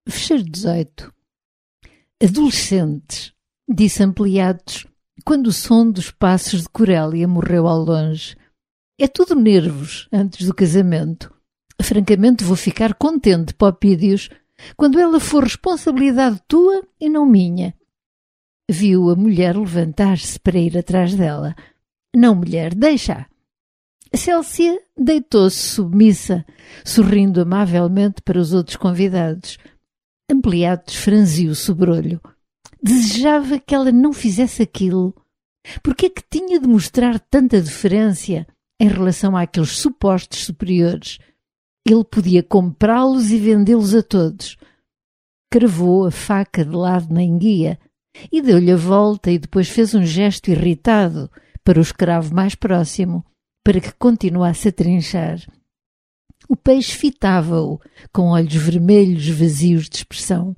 Fecheiro 18. Adolescentes, disse Ampliatos, quando o som dos passos de Corélia morreu ao longe. É tudo nervos antes do casamento. Francamente vou ficar contente, Popídios, quando ela for responsabilidade tua e não minha. Viu a mulher levantar-se para ir atrás dela. Não, mulher, deixa-a. Célcia deitou-se submissa, sorrindo amavelmente para os outros convidados. Ampliatos franziu o sobrolho. Desejava que ela não fizesse aquilo. Por que é que tinha de mostrar tanta deferência em relação àqueles supostos superiores? Ele podia comprá-los e vendê-los a todos. Cravou a faca de lado na enguia e deu-lhe a volta e depois fez um gesto irritado para o escravo mais próximo, para que continuasse a trinchar. O peixe fitava-o, com olhos vermelhos vazios de expressão.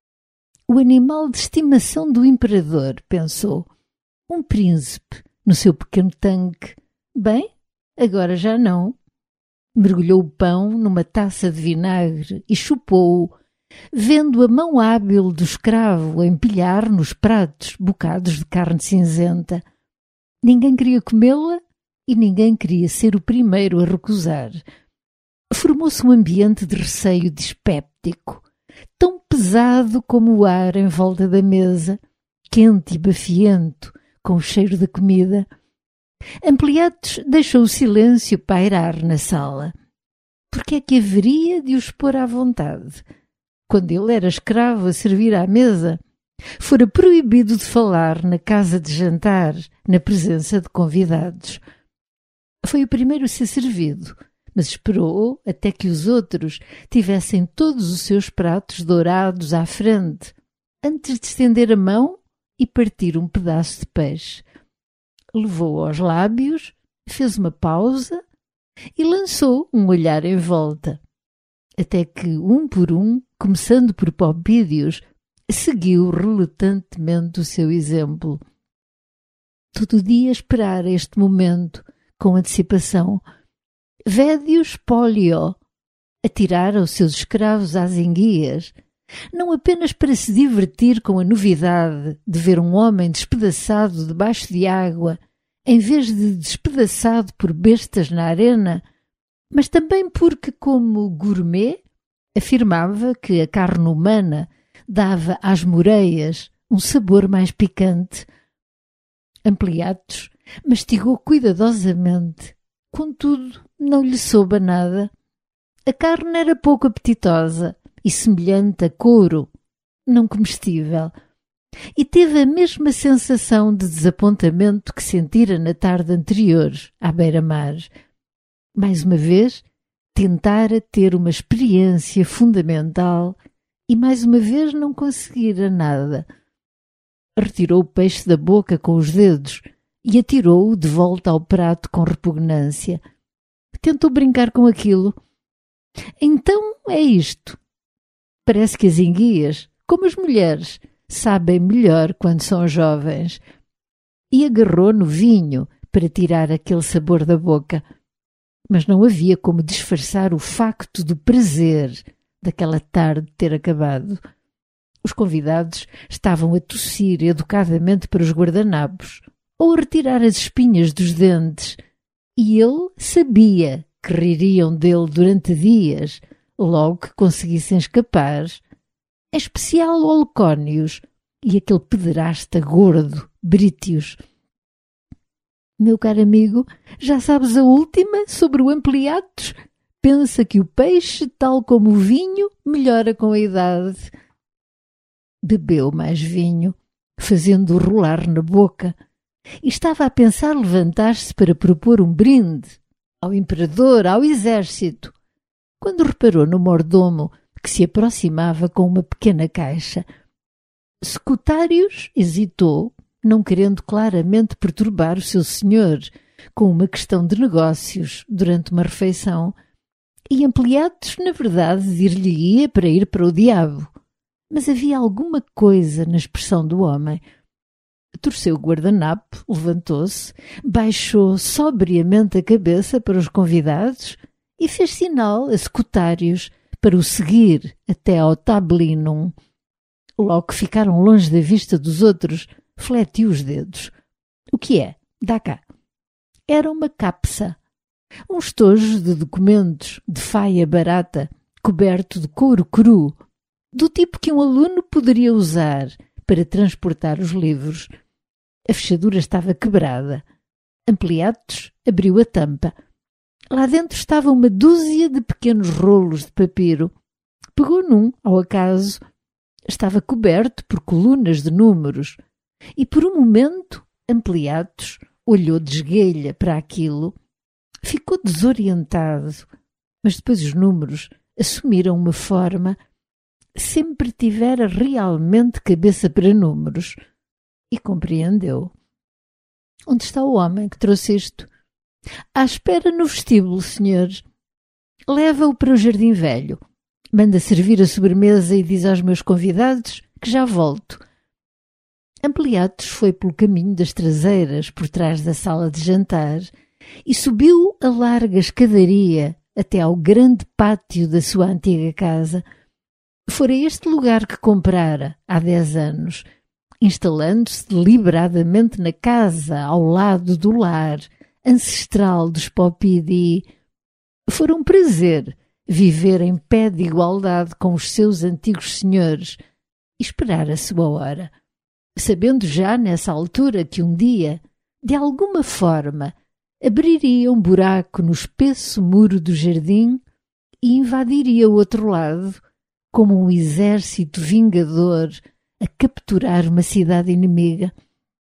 O animal de estimação do imperador, pensou. Um príncipe, no seu pequeno tanque. Bem, agora já não. Mergulhou o pão numa taça de vinagre e chupou-o, vendo a mão hábil do escravo a empilhar nos pratos bocados de carne cinzenta. Ninguém queria comê-la e ninguém queria ser o primeiro a recusar. Formou-se um ambiente de receio dispéptico, tão pesado como o ar em volta da mesa, quente e bafiento, com o cheiro da comida. Ampliatos deixou o silêncio pairar na sala. Por que é que haveria de os pôr à vontade? Quando ele era escravo a servir à mesa, fora proibido de falar na casa de jantar, na presença de convidados. Foi o primeiro a ser servido, mas esperou até que os outros tivessem todos os seus pratos dourados à frente, antes de estender a mão e partir um pedaço de peixe. Levou-o aos lábios, fez uma pausa e lançou um olhar em volta, até que, um por um, começando por Popídios, seguiu relutantemente o seu exemplo. Todo dia esperara este momento, com antecipação. Védios Polio atirara os seus escravos às enguias, não apenas para se divertir com a novidade de ver um homem despedaçado debaixo de água, em vez de despedaçado por bestas na arena, mas também porque, como gourmet, afirmava que a carne humana dava às moreias um sabor mais picante. Ampliatos mastigou cuidadosamente, contudo não lhe soube a nada. A carne era pouco apetitosa e semelhante a couro, não comestível, e teve a mesma sensação de desapontamento que sentira na tarde anterior, à beira-mar. Mais uma vez, tentara ter uma experiência fundamental e mais uma vez não conseguira nada. Retirou o peixe da boca com os dedos e atirou-o de volta ao prato com repugnância. Tentou brincar com aquilo. Então é isto. Parece que as enguias, como as mulheres, sabem melhor quando são jovens. E agarrou no vinho para tirar aquele sabor da boca. Mas não havia como disfarçar o facto do prazer daquela tarde ter acabado. Os convidados estavam a tossir educadamente para os guardanapos ou a retirar as espinhas dos dentes, e ele sabia que ririam dele durante dias, logo que conseguissem escapar, em especial o Olcónios e aquele pederasta gordo, Brítios. Meu caro amigo, já sabes a última sobre o Ampliatos? Pensa que o peixe, tal como o vinho, melhora com a idade. Bebeu mais vinho, fazendo-o rolar na boca, e estava a pensar levantar-se para propor um brinde ao imperador, ao exército, quando reparou no mordomo que se aproximava com uma pequena caixa. Secretários hesitou, não querendo claramente perturbar o seu senhor com uma questão de negócios durante uma refeição, e Ampliatos, na verdade, dir-lhe-ia para ir para o diabo. Mas havia alguma coisa na expressão do homem. Torceu o guardanapo, levantou-se, baixou sobriamente a cabeça para os convidados e fez sinal a secretários para o seguir até ao tablinum. Logo que ficaram longe da vista dos outros, fletiu os dedos. O que é? Dá cá. Era uma capsa. Um estojo de documentos de faia barata, coberto de couro cru, do tipo que um aluno poderia usar para transportar os livros. A fechadura estava quebrada. Ampliatos abriu a tampa. Lá dentro estava uma dúzia de pequenos rolos de papiro. Pegou num, ao acaso. Estava coberto por colunas de números. E por um momento, Ampliatos olhou de esguelha para aquilo. Ficou desorientado. Mas depois os números assumiram uma forma. Sempre tivera realmente cabeça para números. E compreendeu. Onde está o homem que trouxe isto? À espera no vestíbulo, senhor. Leva-o para o jardim velho. Manda servir a sobremesa e diz aos meus convidados que já volto. Ampliatos foi pelo caminho das traseiras por trás da sala de jantar e subiu a larga escadaria até ao grande pátio da sua antiga casa. Fora este lugar que comprara há 10 anos, instalando-se deliberadamente na casa ao lado do lar ancestral dos Popidi. Fora um prazer viver em pé de igualdade com os seus antigos senhores e esperar a sua hora, sabendo já nessa altura que um dia, de alguma forma, abriria um buraco no espesso muro do jardim e invadiria o outro lado, como um exército vingador a capturar uma cidade inimiga.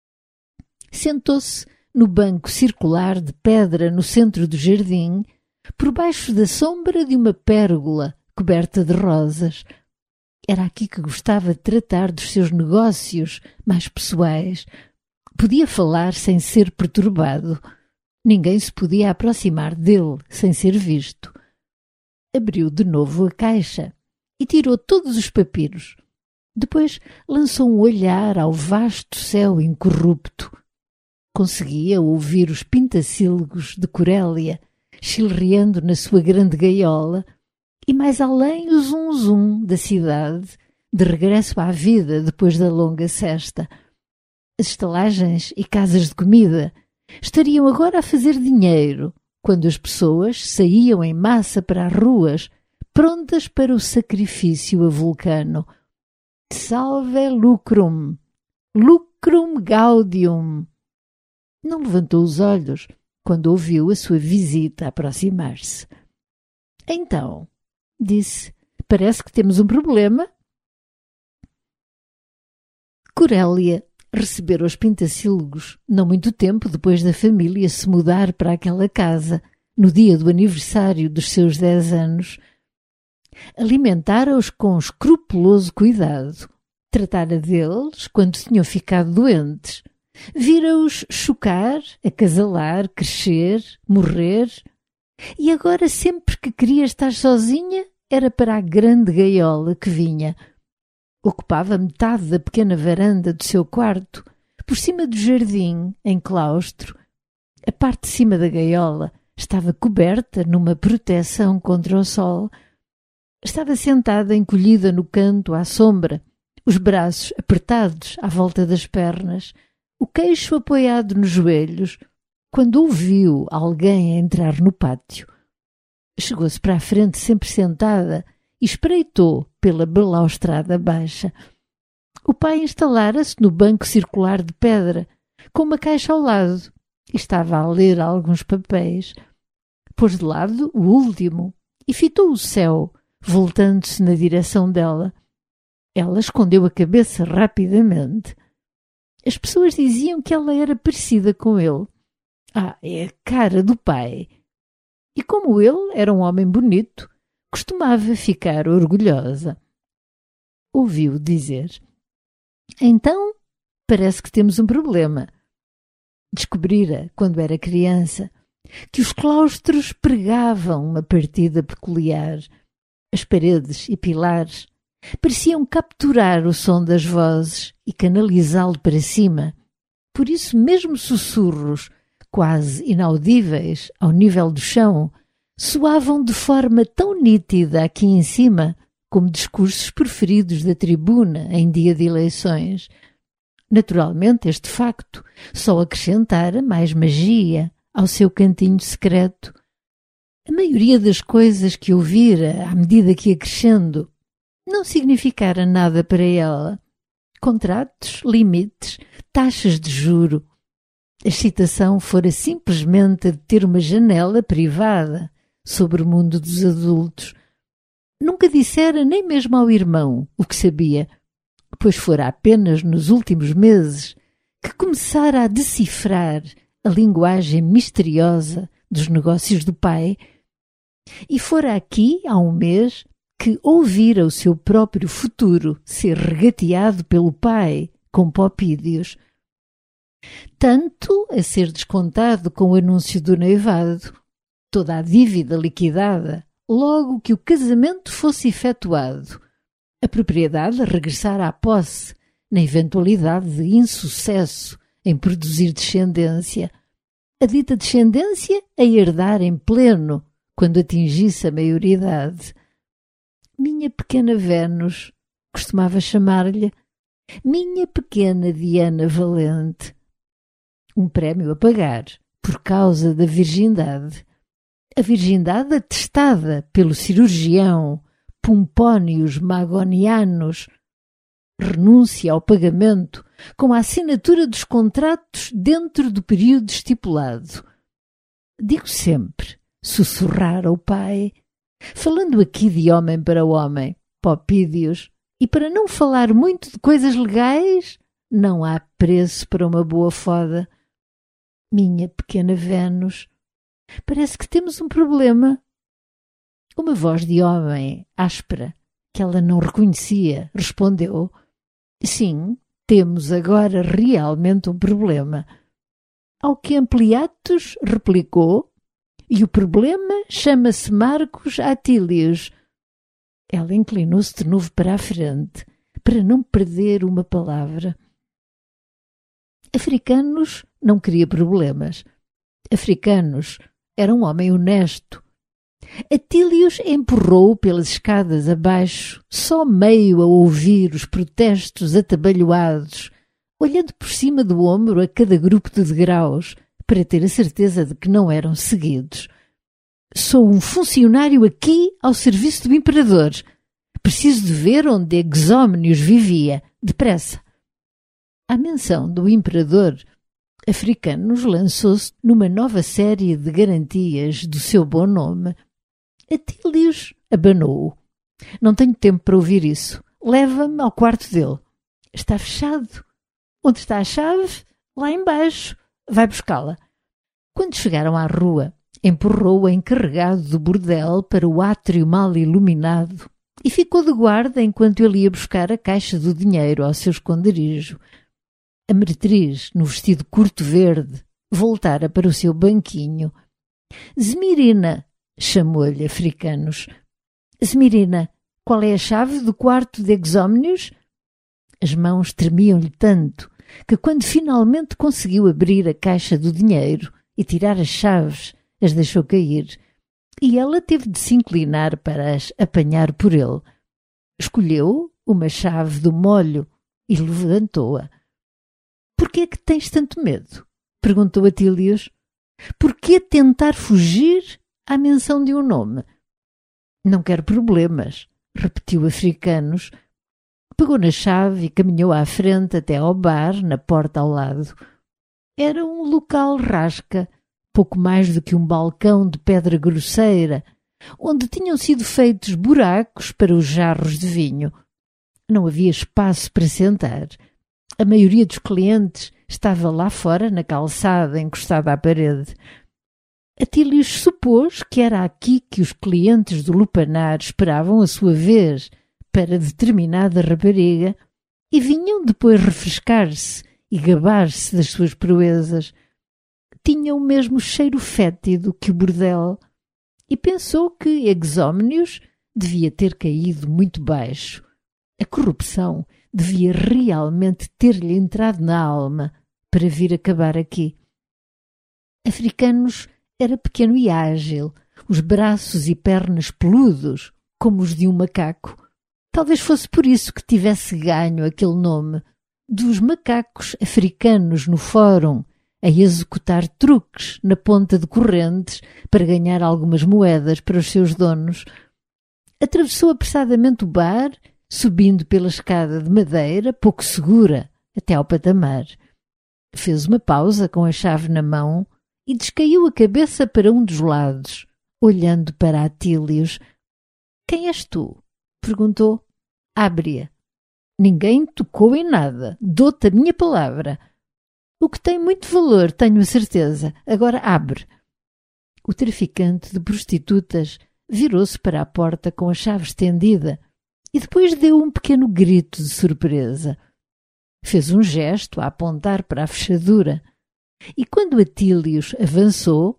Sentou-se no banco circular de pedra no centro do jardim, por baixo da sombra de uma pérgola coberta de rosas. Era aqui que gostava de tratar dos seus negócios mais pessoais. Podia falar sem ser perturbado. Ninguém se podia aproximar dele sem ser visto. Abriu de novo a caixa e tirou todos os papiros. Depois lançou um olhar ao vasto céu incorrupto. Conseguia ouvir os pintacílgos de Corélia chilreando na sua grande gaiola e mais além o zum-zum da cidade de regresso à vida depois da longa sesta. As estalagens e casas de comida estariam agora a fazer dinheiro quando as pessoas saíam em massa para as ruas prontas para o sacrifício a Vulcano. Salve lucrum! Lucrum gaudium! Não levantou os olhos quando ouviu a sua visita aproximar-se. Então, disse, parece que temos um problema. Corélia recebera os pintacílgos não muito tempo depois da família se mudar para aquela casa, no dia do aniversário dos seus 10 anos. Alimentara-os com escrupuloso cuidado. Tratara deles quando tinham ficado doentes. Vira-os chocar, acasalar, crescer, morrer. E agora, sempre que queria estar sozinha, era para a grande gaiola que vinha. Ocupava metade da pequena varanda do seu quarto, por cima do jardim, em claustro. A parte de cima da gaiola estava coberta numa proteção contra o sol. Estava sentada encolhida no canto à sombra, os braços apertados à volta das pernas, o queixo apoiado nos joelhos, quando ouviu alguém entrar no pátio. Chegou-se para a frente sempre sentada e espreitou pela balaustrada baixa. O pai instalara-se no banco circular de pedra, com uma caixa ao lado, e estava a ler alguns papéis. Pôs de lado o último e fitou o céu, voltando-se na direção dela. Ela escondeu a cabeça rapidamente. As pessoas diziam que ela era parecida com ele. É a cara do pai. E como ele era um homem bonito, costumava ficar orgulhosa. Ouviu dizer: então, parece que temos um problema. Descobrira, quando era criança, que os claustros pregavam uma partida peculiar. As paredes e pilares pareciam capturar o som das vozes e canalizá-lo para cima. Por isso, mesmo sussurros, quase inaudíveis ao nível do chão, soavam de forma tão nítida aqui em cima como discursos preferidos da tribuna em dia de eleições. Naturalmente, este facto só acrescentara mais magia ao seu cantinho secreto. A maioria das coisas que ouvira à medida que ia crescendo não significara nada para ela. Contratos, limites, taxas de juro. A excitação fora simplesmente a de ter uma janela privada sobre o mundo dos adultos. Nunca dissera nem mesmo ao irmão o que sabia, pois fora apenas nos últimos meses que começara a decifrar a linguagem misteriosa dos negócios do pai, e fora aqui, há um mês, que ouvira o seu próprio futuro ser regateado pelo pai com palpídios. Tanto a ser descontado com o anúncio do noivado, toda a dívida liquidada logo que o casamento fosse efetuado, a propriedade a regressar à posse na eventualidade de insucesso em produzir descendência, a dita descendência a herdar em pleno quando atingisse a maioridade. Minha pequena Vênus, costumava chamar-lhe, minha pequena Diana Valente. Um prémio a pagar por causa da virgindade. A virgindade atestada pelo cirurgião Pompónios Magonianos. Renúncia ao pagamento com a assinatura dos contratos dentro do período estipulado. Digo sempre, sussurrar ao pai, falando aqui de homem para homem, Popídios, e para não falar muito de coisas legais, não há preço para uma boa foda. Minha pequena Vênus, parece que temos um problema. Uma voz de homem, áspera, que ela não reconhecia, respondeu: sim, temos agora realmente um problema. Ao que Ampliatus replicou: e o problema chama-se Marcos Atílios. Ela inclinou-se de novo para a frente, para não perder uma palavra. Africanos não queria problemas. Africanos era um homem honesto. Atílios empurrou pelas escadas abaixo, só meio a ouvir os protestos atabalhoados, olhando por cima do ombro a cada grupo de degraus, para ter a certeza de que não eram seguidos. Sou um funcionário aqui ao serviço do imperador. Preciso de ver onde Exómenes vivia. Depressa. À menção do imperador, Africanos lançou-se numa nova série de garantias do seu bom nome. Atílios abanou-o. Não tenho tempo para ouvir isso. Leva-me ao quarto dele. Está fechado. Onde está a chave? Lá embaixo. Vai buscá-la. Quando chegaram à rua, empurrou o encarregado do bordel para o átrio mal iluminado e ficou de guarda enquanto ele ia buscar a caixa do dinheiro ao seu esconderijo. A meretriz, no vestido curto verde, voltara para o seu banquinho. Zemirina, chamou-lhe Africanos. Zemirina, qual é a chave do quarto de Exómenes? As mãos tremiam-lhe tanto que quando finalmente conseguiu abrir a caixa do dinheiro e tirar as chaves, as deixou cair, e ela teve de se inclinar para as apanhar por ele. Escolheu uma chave do molho e levantou-a. — Por que é que tens tanto medo? Perguntou Atílios. — Por que tentar fugir à menção de um nome? — Não quero problemas, repetiu Africanos. Pegou na chave e caminhou à frente até ao bar, na porta ao lado. Era um local rasca, pouco mais do que um balcão de pedra grosseira, onde tinham sido feitos buracos para os jarros de vinho. Não havia espaço para sentar. A maioria dos clientes estava lá fora, na calçada, encostada à parede. Atílios supôs que era aqui que os clientes do lupanar esperavam a sua vez para determinada rapariga e vinham depois refrescar-se e gabar-se das suas proezas. Tinha o mesmo cheiro fétido que o bordel e pensou que Exómenes devia ter caído muito baixo. A corrupção devia realmente ter-lhe entrado na alma para vir acabar aqui. Africanos era pequeno e ágil, os braços e pernas peludos, como os de um macaco. Talvez fosse por isso que tivesse ganho aquele nome, dos macacos africanos no fórum, a executar truques na ponta de correntes para ganhar algumas moedas para os seus donos. Atravessou apressadamente o bar, subindo pela escada de madeira, pouco segura, até ao patamar. Fez uma pausa com a chave na mão e descaiu a cabeça para um dos lados, olhando para Atílios. — Quem és tu? — perguntou. — Abre-a. Ninguém tocou em nada. Dou-te a minha palavra. O que tem muito valor, tenho a certeza. Agora abre. O traficante de prostitutas virou-se para a porta com a chave estendida e depois deu um pequeno grito de surpresa. Fez um gesto a apontar para a fechadura e quando Atílios avançou,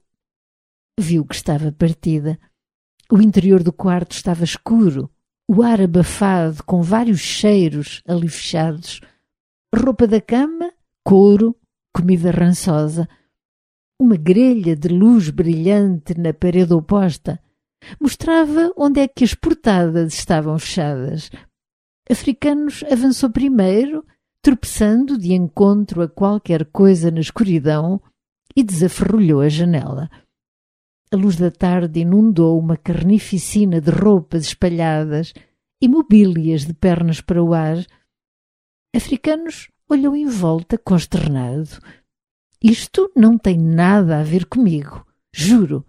viu que estava partida. O interior do quarto estava escuro, o ar abafado com vários cheiros ali fechados. Roupa da cama, couro, comida rançosa. Uma grelha de luz brilhante na parede oposta mostrava onde é que as portadas estavam fechadas. Africanos avançou primeiro, tropeçando de encontro a qualquer coisa na escuridão, e desaferrolhou a janela. A luz da tarde inundou uma carnificina de roupas espalhadas e mobílias de pernas para o ar. Africanos olhou em volta consternado. Isto não tem nada a ver comigo, juro.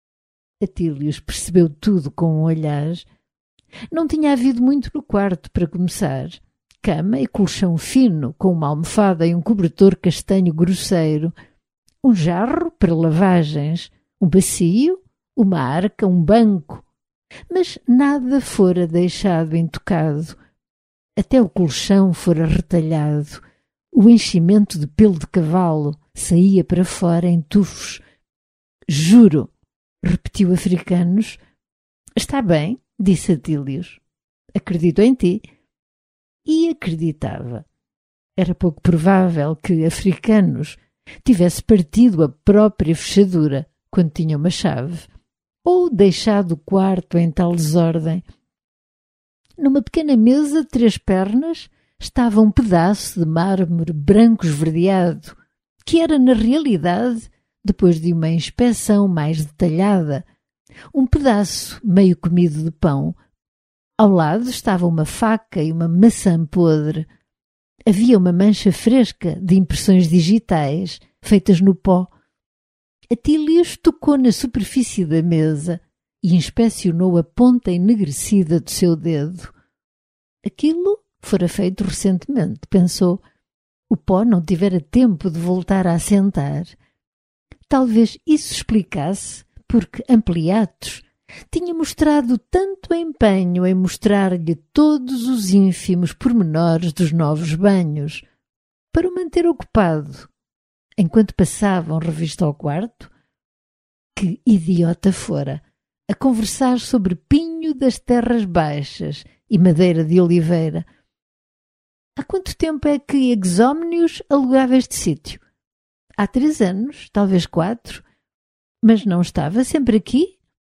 Atílios percebeu tudo com um olhar. Não tinha havido muito no quarto, para começar. Cama e colchão fino, com uma almofada e um cobertor castanho grosseiro, um jarro para lavagens, um bacio, uma arca, um banco. Mas nada fora deixado intocado. Até o colchão fora retalhado. O enchimento de pelo de cavalo saía para fora em tufos. Juro, repetiu Africanos. Está bem, disse Atílios. Acredito em ti. E acreditava. Era pouco provável que Africanos tivesse partido a própria fechadura quando tinha uma chave, ou deixado o quarto em tal desordem. Numa pequena mesa de 3 pernas estava um pedaço de mármore branco esverdeado, que era, na realidade, depois de uma inspeção mais detalhada, um pedaço meio comido de pão. Ao lado estava uma faca e uma maçã podre. Havia uma mancha fresca de impressões digitais, feitas no pó. Atílios tocou na superfície da mesa e inspecionou a ponta enegrecida do seu dedo. Aquilo fora feito recentemente, pensou. O pó não tivera tempo de voltar a assentar. Talvez isso explicasse porque Ampliatos tinha mostrado tanto empenho em mostrar-lhe todos os ínfimos pormenores dos novos banhos, para o manter ocupado, enquanto passavam revista ao quarto. Que idiota fora, a conversar sobre pinho das terras baixas e madeira de oliveira. Há quanto tempo é que Exómnios alugava este sítio? Há 3 anos, talvez 4, mas não estava sempre aqui?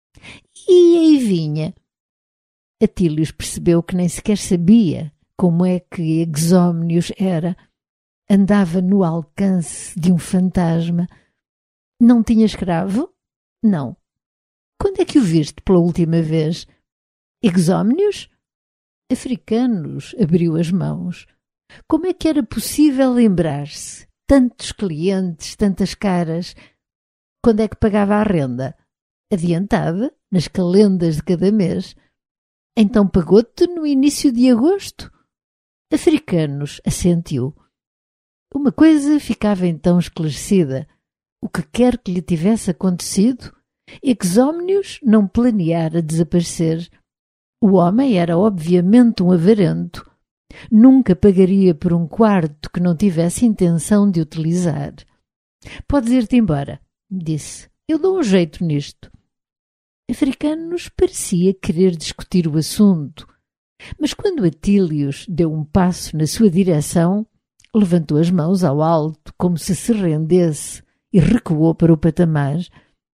E aí vinha. Atílios percebeu que nem sequer sabia como é que Exómnios era. Andava no alcance de um fantasma. Não tinha escravo? Não. Quando é que o viste pela última vez? Exómnios? Africanos abriu as mãos. Como é que era possível lembrar-se? Tantos clientes, tantas caras. Quando é que pagava a renda? Adiantada, nas calendas de cada mês. Então pagou-te no início de agosto? Africanos assentiu. Uma coisa ficava então esclarecida. O que quer que lhe tivesse acontecido, Exómnios não planeara desaparecer. O homem era obviamente um avarento. Nunca pagaria por um quarto que não tivesse intenção de utilizar. Podes ir-te embora, disse. Eu dou um jeito nisto. Africanos parecia querer discutir o assunto, mas quando Atílios deu um passo na sua direção, levantou as mãos ao alto como se rendesse e recuou para o patamar.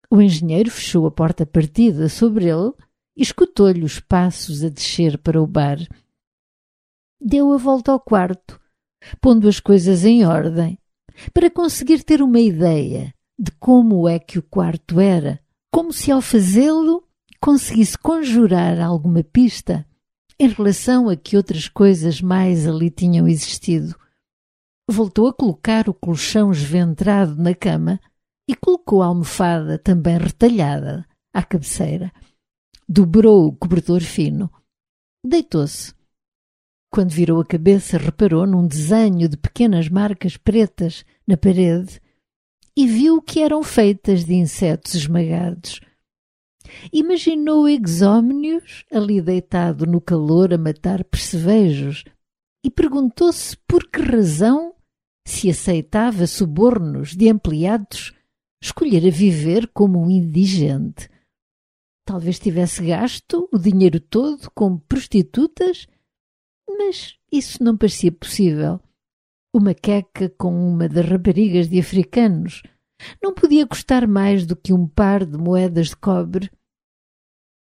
O engenheiro fechou a porta partida sobre ele e escutou-lhe os passos a descer para o bar. Deu a volta ao quarto, pondo as coisas em ordem, para conseguir ter uma ideia de como é que o quarto era, como se ao fazê-lo conseguisse conjurar alguma pista em relação a que outras coisas mais ali tinham existido. Voltou a colocar o colchão esventrado na cama e colocou a almofada também retalhada à cabeceira. Dobrou o cobertor fino. Deitou-se. Quando virou a cabeça, reparou num desenho de pequenas marcas pretas na parede e viu que eram feitas de insetos esmagados. Imaginou Exómnios ali deitado no calor a matar percevejos e perguntou-se por que razão, se aceitava subornos de empleados, escolhera viver como um indigente. Talvez tivesse gasto o dinheiro todo com prostitutas, mas isso não parecia possível. Uma queca com uma das raparigas de africanos não podia custar mais do que um par de moedas de cobre